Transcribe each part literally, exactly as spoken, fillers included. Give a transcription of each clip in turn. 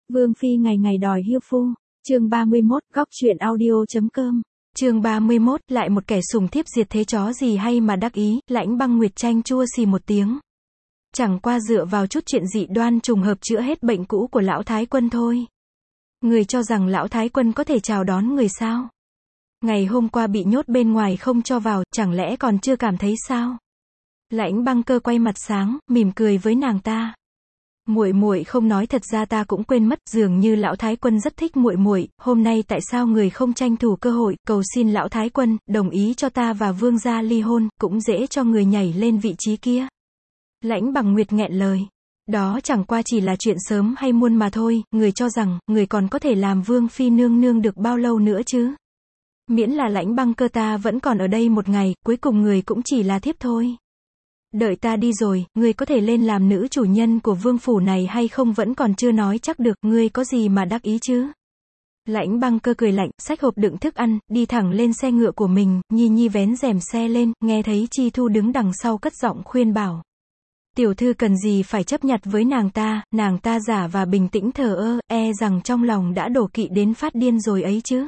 Vương phi ngày ngày đòi hiêu phu. Chương ba mươi mốt, góc truyện audio.com. Chương ba mươi mốt, lại một kẻ sùng thiếp diệt thế chó gì hay mà đắc ý, Lãnh Băng Nguyệt chanh chua xì một tiếng. Chẳng qua dựa vào chút chuyện dị đoan trùng hợp chữa hết bệnh cũ của lão Thái Quân thôi. Người cho rằng lão Thái Quân có thể chào đón người sao? Ngày hôm qua bị nhốt bên ngoài không cho vào, chẳng lẽ còn chưa cảm thấy sao? Lãnh Băng Cơ quay mặt sáng, mỉm cười với nàng ta. Muội muội không nói, thật ra ta cũng quên mất, dường như lão Thái Quân rất thích muội muội, hôm nay tại sao người không tranh thủ cơ hội, cầu xin lão Thái Quân, đồng ý cho ta và Vương gia ly hôn, cũng dễ cho người nhảy lên vị trí kia. Lãnh Bằng Nguyệt nghẹn lời. Đó chẳng qua chỉ là chuyện sớm hay muộn mà thôi, người cho rằng, người còn có thể làm Vương phi nương nương được bao lâu nữa chứ? Miễn là Lãnh Băng Cơ ta vẫn còn ở đây một ngày, cuối cùng người cũng chỉ là thiếp thôi. Đợi ta đi rồi, ngươi có thể lên làm nữ chủ nhân của vương phủ này hay không vẫn còn chưa nói chắc được, ngươi có gì mà đắc ý chứ? Lãnh Băng Cơ cười lạnh, xách hộp đựng thức ăn, đi thẳng lên xe ngựa của mình, Nhi Nhi vén rèm xe lên, nghe thấy Chi Thu đứng đằng sau cất giọng khuyên bảo. Tiểu thư cần gì phải chấp nhặt với nàng ta, nàng ta giả và bình tĩnh thờ ơ, e rằng trong lòng đã đổ kỵ đến phát điên rồi ấy chứ.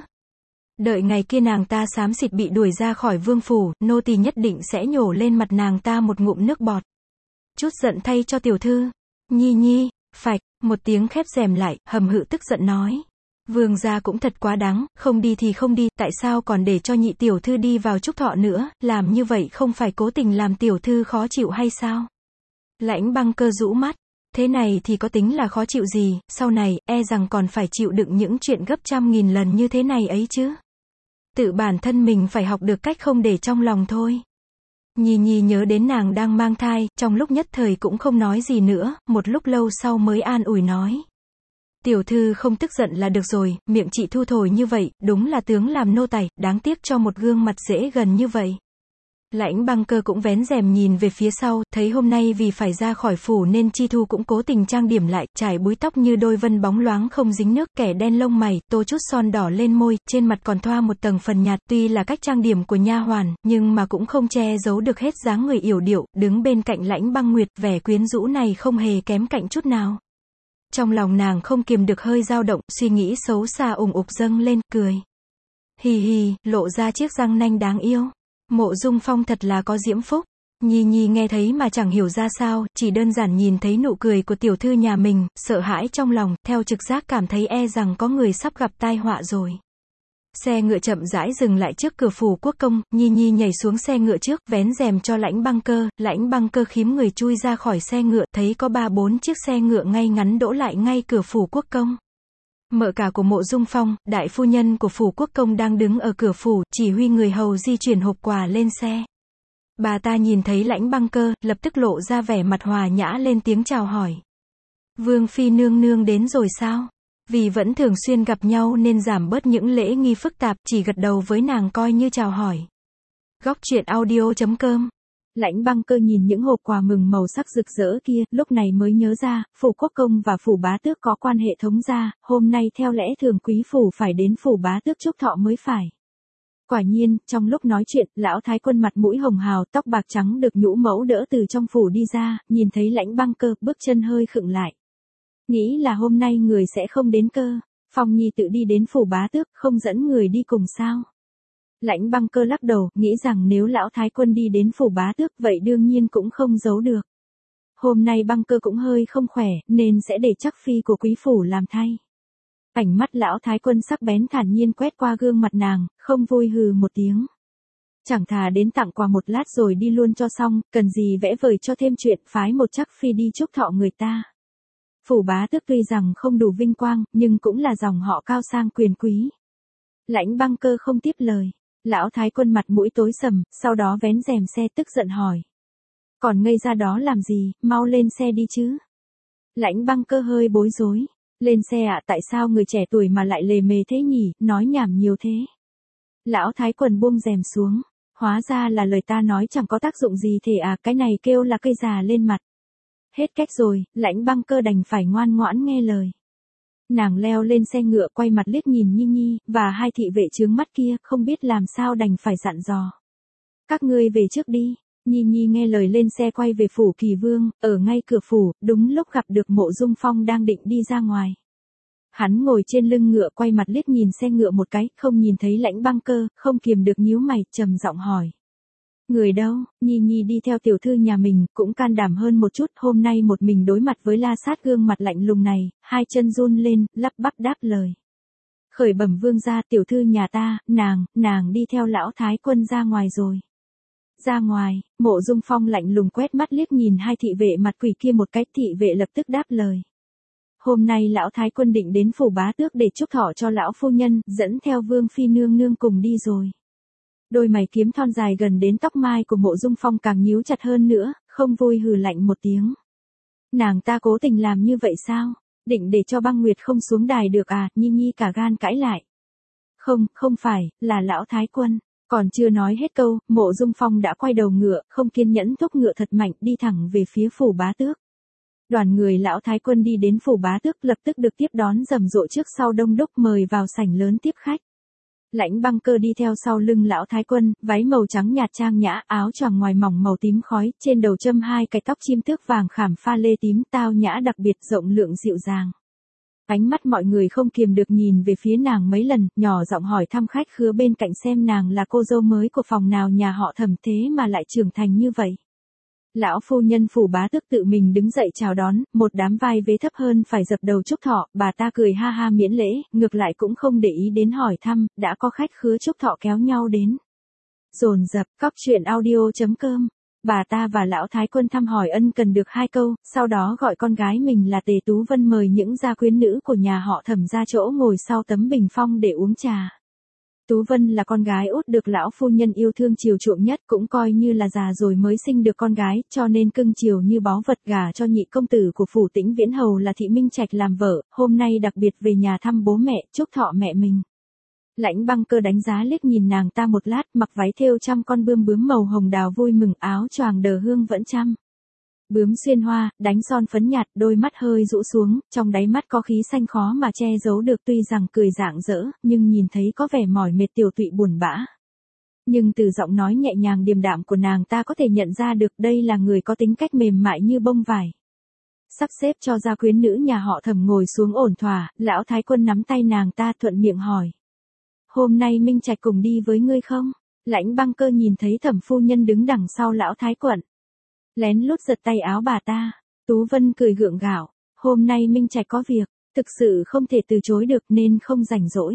Đợi ngày kia nàng ta xám xịt bị đuổi ra khỏi vương phủ, nô tỳ nhất định sẽ nhổ lên mặt nàng ta một ngụm nước bọt. Chút giận thay cho tiểu thư. Nhi Nhi, phạch, một tiếng khép rèm lại, hầm hự tức giận nói. Vương gia cũng thật quá đáng, không đi thì không đi, tại sao còn để cho nhị tiểu thư đi vào chúc thọ nữa, làm như vậy không phải cố tình làm tiểu thư khó chịu hay sao? Lãnh Băng Cơ rũ mắt. Thế này thì có tính là khó chịu gì, sau này, e rằng còn phải chịu đựng những chuyện gấp trăm nghìn lần như thế này ấy chứ. Tự bản thân mình phải học được cách không để trong lòng thôi. Nhi Nhi nhớ đến nàng đang mang thai, trong lúc nhất thời cũng không nói gì nữa, một lúc lâu sau mới an ủi nói. Tiểu thư không tức giận là được rồi, miệng chị thu thổi như vậy, đúng là tướng làm nô tài, đáng tiếc cho một gương mặt dễ gần như vậy. Lãnh Băng Cơ cũng vén rèm nhìn về phía sau, thấy hôm nay vì phải ra khỏi phủ nên Chi Thu cũng cố tình trang điểm lại, trải búi tóc như đôi vân bóng loáng không dính nước, kẻ đen lông mày, tô chút son đỏ lên môi, trên mặt còn thoa một tầng phần nhạt, tuy là cách trang điểm của nha hoàn, nhưng mà cũng không che giấu được hết dáng người yểu điệu, đứng bên cạnh Lãnh Băng Nguyệt, vẻ quyến rũ này không hề kém cạnh chút nào. Trong lòng nàng không kiềm được hơi dao động, suy nghĩ xấu xa ùng ục dâng lên, cười. Hì hì, lộ ra chiếc răng nanh đáng yêu. Mộ Dung Phong thật là có diễm phúc. Nhi Nhi nghe thấy mà chẳng hiểu ra sao, chỉ đơn giản nhìn thấy nụ cười của tiểu thư nhà mình, sợ hãi trong lòng, theo trực giác cảm thấy e rằng có người sắp gặp tai họa rồi. Xe ngựa chậm rãi dừng lại trước cửa phủ quốc công, Nhi Nhi nhảy xuống xe ngựa trước, vén rèm cho Lãnh Băng Cơ, Lãnh Băng Cơ khím người chui ra khỏi xe ngựa, thấy có ba bốn chiếc xe ngựa ngay ngắn đỗ lại ngay cửa phủ quốc công. Mợ cả của Mộ Dung Phong, đại phu nhân của phủ quốc công đang đứng ở cửa phủ, chỉ huy người hầu di chuyển hộp quà lên xe. Bà ta nhìn thấy Lãnh Băng Cơ, lập tức lộ ra vẻ mặt hòa nhã lên tiếng chào hỏi. Vương phi nương nương đến rồi sao? Vì vẫn thường xuyên gặp nhau nên giảm bớt những lễ nghi phức tạp, chỉ gật đầu với nàng coi như chào hỏi. Góc truyện audio.com. Lãnh Băng Cơ nhìn những hộp quà mừng màu sắc rực rỡ kia, lúc này mới nhớ ra, phủ quốc công và phủ bá tước có quan hệ thống gia, hôm nay theo lẽ thường quý phủ phải đến phủ bá tước chúc thọ mới phải. Quả nhiên, trong lúc nói chuyện, lão Thái Quân mặt mũi hồng hào, tóc bạc trắng được nhũ mẫu đỡ từ trong phủ đi ra, nhìn thấy Lãnh Băng Cơ, bước chân hơi khựng lại. Nghĩ là hôm nay người sẽ không đến cơ, Phong Nhi tự đi đến phủ bá tước, không dẫn người đi cùng sao? Lãnh Băng Cơ lắc đầu, nghĩ rằng nếu lão Thái Quân đi đến phủ bá tước, vậy đương nhiên cũng không giấu được. Hôm nay Băng Cơ cũng hơi không khỏe, nên sẽ để chắc phi của quý phủ làm thay. Ánh mắt lão Thái Quân sắc bén thản nhiên quét qua gương mặt nàng, không vui hừ một tiếng. Chẳng thà đến tặng quà một lát rồi đi luôn cho xong, cần gì vẽ vời cho thêm chuyện, phái một chắc phi đi chúc thọ người ta. Phủ bá tước tuy rằng không đủ vinh quang, nhưng cũng là dòng họ cao sang quyền quý. Lãnh Băng Cơ không tiếp lời. Lão Thái Quân mặt mũi tối sầm, sau đó vén rèm xe tức giận hỏi. Còn ngây ra đó làm gì, mau lên xe đi chứ. Lãnh Băng Cơ hơi bối rối. Lên xe ạ, à, tại sao người trẻ tuổi mà lại lề mề thế nhỉ, nói nhảm nhiều thế. Lão Thái Quân buông rèm xuống. Hóa ra là lời ta nói chẳng có tác dụng gì thế à, cái này kêu là cây già lên mặt. Hết cách rồi, Lãnh Băng Cơ đành phải ngoan ngoãn nghe lời. Nàng leo lên xe ngựa quay mặt liếc nhìn Nhi Nhi, và hai thị vệ trướng mắt kia, không biết làm sao đành phải dặn dò. Các ngươi về trước đi. Nhi Nhi nghe lời lên xe quay về phủ Kỳ Vương, ở ngay cửa phủ, đúng lúc gặp được Mộ Dung Phong đang định đi ra ngoài. Hắn ngồi trên lưng ngựa quay mặt liếc nhìn xe ngựa một cái, không nhìn thấy Lãnh Băng Cơ, không kiềm được nhíu mày, trầm giọng hỏi. Người đâu? Nhi Nhi đi theo tiểu thư nhà mình, cũng can đảm hơn một chút, hôm nay một mình đối mặt với La Sát gương mặt lạnh lùng này, hai chân run lên, lắp bắp đáp lời. Khởi bẩm vương gia, tiểu thư nhà ta, nàng, nàng đi theo lão thái quân ra ngoài rồi. Ra ngoài, Mộ Dung Phong lạnh lùng quét mắt liếc nhìn hai thị vệ mặt quỷ kia một cái, thị vệ lập tức đáp lời. Hôm nay lão thái quân định đến phủ bá tước để chúc thọ cho lão phu nhân, dẫn theo vương phi nương nương cùng đi rồi. Đôi mày kiếm thon dài gần đến tóc mai của Mộ Dung Phong càng nhíu chặt hơn nữa, không vui hừ lạnh một tiếng. Nàng ta cố tình làm như vậy sao? Định để cho Băng Nguyệt không xuống đài được à? Nhi Nhi cả gan cãi lại. Không, không phải, là lão thái quân. Còn chưa nói hết câu, Mộ Dung Phong đã quay đầu ngựa, không kiên nhẫn thúc ngựa thật mạnh đi thẳng về phía phủ bá tước. Đoàn người lão thái quân đi đến phủ bá tước lập tức được tiếp đón rầm rộ trước sau đông đúc mời vào sảnh lớn tiếp khách. Lãnh Băng Cơ đi theo sau lưng lão thái quân, váy màu trắng nhạt trang nhã, áo choàng ngoài mỏng màu tím khói, trên đầu châm hai cái tóc chim tước vàng khảm pha lê tím, tao nhã đặc biệt rộng lượng dịu dàng. Ánh mắt mọi người không kiềm được nhìn về phía nàng mấy lần, nhỏ giọng hỏi thăm khách khứa bên cạnh xem nàng là cô dâu mới của phòng nào nhà họ Thẩm thế mà lại trưởng thành như vậy. Lão phu nhân phủ bá tước tự mình đứng dậy chào đón, một đám vai vế thấp hơn phải dập đầu chúc thọ, bà ta cười ha ha miễn lễ, ngược lại cũng không để ý đến hỏi thăm, đã có khách khứa chúc thọ kéo nhau đến. Dồn dập, cóc truyện audio chấm com. Bà ta và lão thái quân thăm hỏi ân cần được hai câu, sau đó gọi con gái mình là Tề Tú Vân mời những gia quyến nữ của nhà họ Thẩm ra chỗ ngồi sau tấm bình phong để uống trà. Tú Vân là con gái út được lão phu nhân yêu thương chiều chuộng nhất, cũng coi như là già rồi mới sinh được con gái, cho nên cưng chiều như báu vật, gả cho nhị công tử của phủ Tĩnh Viễn Hầu là Thị Minh Trạch làm vợ, hôm nay đặc biệt về nhà thăm bố mẹ, chúc thọ mẹ mình. Lãnh Băng Cơ đánh giá liếc nhìn nàng ta một lát, mặc váy thêu trăm con bươm bướm màu hồng đào vui mừng, áo choàng đờ hương vẫn trăm bướm xuyên hoa, đánh son phấn nhạt, đôi mắt hơi rũ xuống, trong đáy mắt có khí xanh khó mà che giấu được, tuy rằng cười rạng rỡ, nhưng nhìn thấy có vẻ mỏi mệt tiểu tụy buồn bã. Nhưng từ giọng nói nhẹ nhàng điềm đạm của nàng ta có thể nhận ra được đây là người có tính cách mềm mại như bông vải. Sắp xếp cho gia quyến nữ nhà họ Thẩm ngồi xuống ổn thỏa, lão thái quân nắm tay nàng ta thuận miệng hỏi. Hôm nay Minh Trạch cùng đi với ngươi không? Lãnh Băng Cơ nhìn thấy Thẩm phu nhân đứng đằng sau lão thái quận, lén lút giật tay áo bà ta. Tú Vân cười gượng gạo, hôm nay Minh Trạch có việc, thực sự không thể từ chối được nên không rảnh rỗi.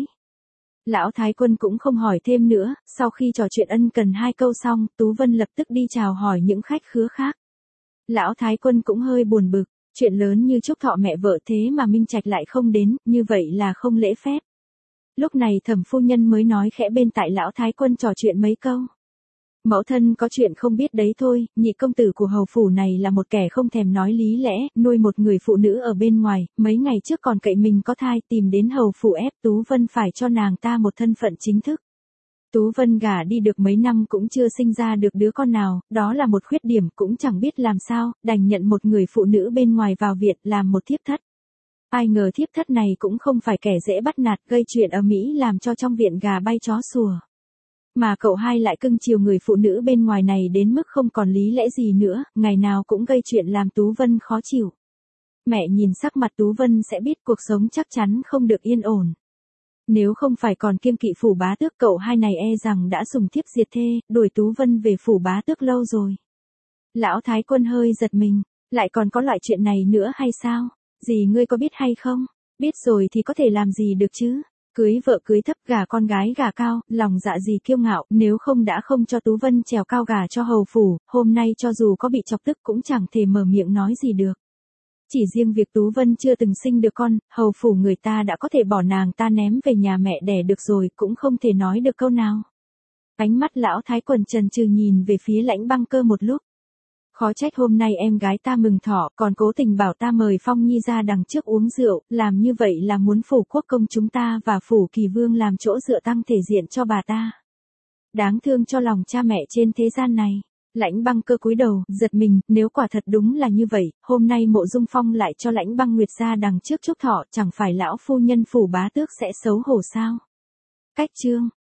Lão thái quân cũng không hỏi thêm nữa, sau khi trò chuyện ân cần hai câu xong, Tú Vân lập tức đi chào hỏi những khách khứa khác. Lão thái quân cũng hơi buồn bực, chuyện lớn như chúc thọ mẹ vợ thế mà Minh Trạch lại không đến, như vậy là không lễ phép. Lúc này Thẩm phu nhân mới nói khẽ bên tai lão thái quân trò chuyện mấy câu. Mẫu thân có chuyện không biết đấy thôi, nhị công tử của hầu phủ này là một kẻ không thèm nói lý lẽ, nuôi một người phụ nữ ở bên ngoài, mấy ngày trước còn cậy mình có thai tìm đến hầu phủ ép Tú Vân phải cho nàng ta một thân phận chính thức. Tú Vân gả đi được mấy năm cũng chưa sinh ra được đứa con nào, đó là một khuyết điểm, cũng chẳng biết làm sao, đành nhận một người phụ nữ bên ngoài vào viện làm một thiếp thất. Ai ngờ thiếp thất này cũng không phải kẻ dễ bắt nạt, gây chuyện ở Mỹ làm cho trong viện gà bay chó sủa. Mà cậu hai lại cưng chiều người phụ nữ bên ngoài này đến mức không còn lý lẽ gì nữa, ngày nào cũng gây chuyện làm Tú Vân khó chịu. Mẹ nhìn sắc mặt Tú Vân sẽ biết cuộc sống chắc chắn không được yên ổn. Nếu không phải còn kiêng kỵ phủ bá tước, cậu hai này e rằng đã sùng thiếp diệt thê, đuổi Tú Vân về phủ bá tước lâu rồi. Lão thái quân hơi giật mình, lại còn có loại chuyện này nữa hay sao? Dì ngươi có biết hay không? Biết rồi thì có thể làm gì được chứ? Cưới vợ cưới thấp, gả con gái gả cao, lòng dạ gì kiêu ngạo, nếu không đã không cho Tú Vân trèo cao gả cho hầu phủ, hôm nay cho dù có bị chọc tức cũng chẳng thể mở miệng nói gì được. Chỉ riêng việc Tú Vân chưa từng sinh được con, hầu phủ người ta đã có thể bỏ nàng ta ném về nhà mẹ đẻ được rồi, cũng không thể nói được câu nào. Ánh mắt lão thái quần trần trừ nhìn về phía Lãnh Băng Cơ một lúc. Khó trách hôm nay em gái ta mừng thọ, còn cố tình bảo ta mời Phong Nhi ra đằng trước uống rượu, làm như vậy là muốn phủ quốc công chúng ta và phủ Kỳ Vương làm chỗ dựa tăng thể diện cho bà ta. Đáng thương cho lòng cha mẹ trên thế gian này. Lãnh Băng Cơ cúi đầu, giật mình, nếu quả thật đúng là như vậy, hôm nay Mộ Dung Phong lại cho Lãnh Băng Nguyệt ra đằng trước chúc thọ, chẳng phải lão phu nhân phủ bá tước sẽ xấu hổ sao? Cách chương